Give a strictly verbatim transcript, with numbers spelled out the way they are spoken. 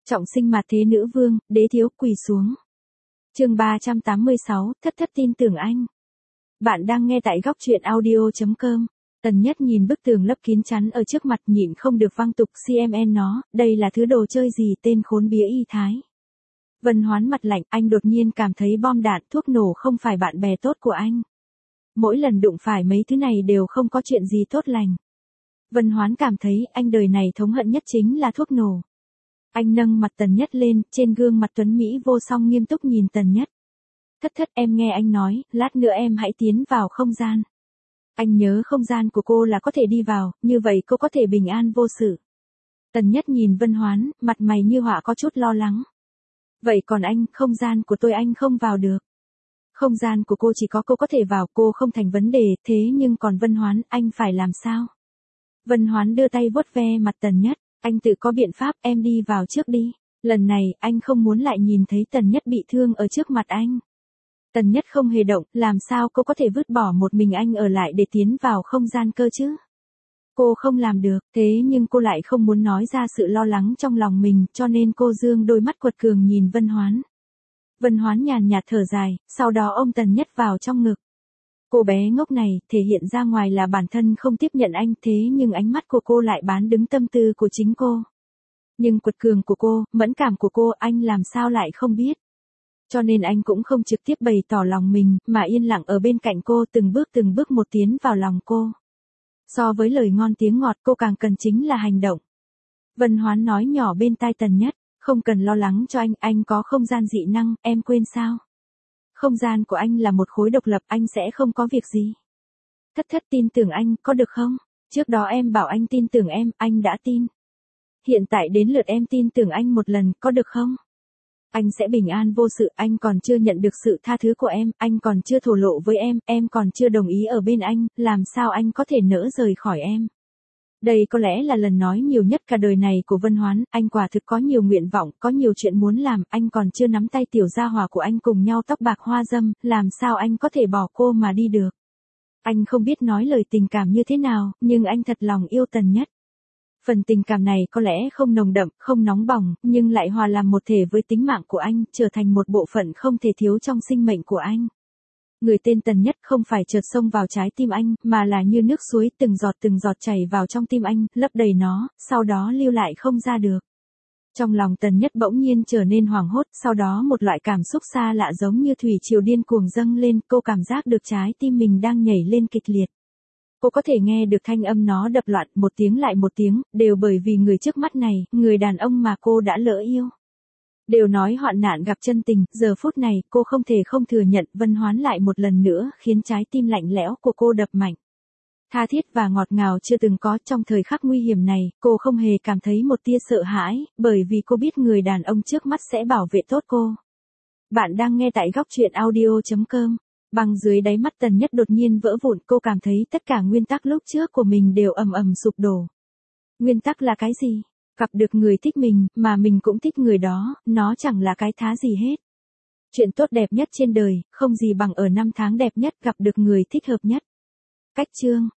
Trọng sinh mặt thế nữ vương, đế thiếu quỳ xuống. Chương ba trăm tám mươi sáu, thất thất tin tưởng anh. Bạn đang nghe tại góc truyện audio chấm com. Tần Nhất nhìn bức tường lấp kín chắn ở trước mặt nhịn không được văng tục xê em en nó, đây là thứ đồ chơi gì tên khốn bía y thái. Vân Hoán mặt lạnh, anh đột nhiên cảm thấy bom đạn thuốc nổ không phải bạn bè tốt của anh. Mỗi lần đụng phải mấy thứ này đều không có chuyện gì tốt lành. Vân Hoán cảm thấy anh đời này thống hận nhất chính là thuốc nổ. Anh nâng mặt Tần Nhất lên, trên gương mặt tuấn Mỹ vô song nghiêm túc nhìn Tần Nhất. Thất thất em nghe anh nói, lát nữa em hãy tiến vào không gian. Anh nhớ không gian của cô là có thể đi vào, như vậy cô có thể bình an vô sự. Tần Nhất nhìn Vân Hoán, mặt mày như họa có chút lo lắng. Vậy còn anh, không gian của tôi anh không vào được. Không gian của cô chỉ có cô có thể vào, cô không thành vấn đề, thế nhưng còn Vân Hoán, anh phải làm sao? Vân Hoán đưa tay vuốt ve mặt Tần Nhất, anh tự có biện pháp, em đi vào trước đi. Lần này, anh không muốn lại nhìn thấy Tần Nhất bị thương ở trước mặt anh. Tần Nhất không hề động, làm sao cô có thể vứt bỏ một mình anh ở lại để tiến vào không gian cơ chứ? Cô không làm được, thế nhưng cô lại không muốn nói ra sự lo lắng trong lòng mình, cho nên cô dương đôi mắt quật cường nhìn Vân Hoán. Vân Hoán nhàn nhạt thở dài, sau đó ôm Tần Nhất vào trong ngực. Cô bé ngốc này, thể hiện ra ngoài là bản thân không tiếp nhận anh, thế nhưng ánh mắt của cô lại bán đứng tâm tư của chính cô. Nhưng quật cường của cô, mẫn cảm của cô, anh làm sao lại không biết. Cho nên anh cũng không trực tiếp bày tỏ lòng mình, mà yên lặng ở bên cạnh cô, từng bước từng bước một tiến vào lòng cô. So với lời ngon tiếng ngọt, cô càng cần chính là hành động. Vân Hoán nói nhỏ bên tai Tần Nhất, không cần lo lắng cho anh, anh có không gian dị năng, em quên sao? Không gian của anh là một khối độc lập, anh sẽ không có việc gì. Thất thất tin tưởng anh, có được không? Trước đó em bảo anh tin tưởng em, anh đã tin. Hiện tại đến lượt em tin tưởng anh một lần, có được không? Anh sẽ bình an vô sự, anh còn chưa nhận được sự tha thứ của em, anh còn chưa thổ lộ với em, em còn chưa đồng ý ở bên anh, làm sao anh có thể nỡ rời khỏi em? Đây có lẽ là lần nói nhiều nhất cả đời này của Vân Hoán, anh quả thực có nhiều nguyện vọng, có nhiều chuyện muốn làm, anh còn chưa nắm tay tiểu gia hỏa của anh cùng nhau tóc bạc hoa dâm, làm sao anh có thể bỏ cô mà đi được? Anh không biết nói lời tình cảm như thế nào, nhưng anh thật lòng yêu Tần Nhất. Phần tình cảm này có lẽ không nồng đậm, không nóng bỏng, nhưng lại hòa làm một thể với tính mạng của anh, trở thành một bộ phận không thể thiếu trong sinh mệnh của anh. Người tên Tần Nhất không phải chợt xông vào trái tim anh, mà là như nước suối từng giọt từng giọt chảy vào trong tim anh, lấp đầy nó, sau đó lưu lại không ra được. Trong lòng Tần Nhất bỗng nhiên trở nên hoảng hốt, sau đó một loại cảm xúc xa lạ giống như thủy triều điên cuồng dâng lên, cô cảm giác được trái tim mình đang nhảy lên kịch liệt. Cô có thể nghe được thanh âm nó đập loạn, một tiếng lại một tiếng, đều bởi vì người trước mắt này, người đàn ông mà cô đã lỡ yêu. Đều nói hoạn nạn gặp chân tình, giờ phút này, cô không thể không thừa nhận, Vân Hoán lại một lần nữa, khiến trái tim lạnh lẽo của cô đập mạnh. Tha thiết và ngọt ngào chưa từng có trong thời khắc nguy hiểm này, cô không hề cảm thấy một tia sợ hãi, bởi vì cô biết người đàn ông trước mắt sẽ bảo vệ tốt cô. Bạn đang nghe tại góc truyện audio chấm com. Băng dưới đáy mắt Tần Nhất đột nhiên vỡ vụn, cô cảm thấy tất cả nguyên tắc lúc trước của mình đều ầm ầm sụp đổ. Nguyên tắc là cái gì? Gặp được người thích mình, mà mình cũng thích người đó, nó chẳng là cái thá gì hết. Chuyện tốt đẹp nhất trên đời, không gì bằng ở năm tháng đẹp nhất gặp được người thích hợp nhất. Cách chương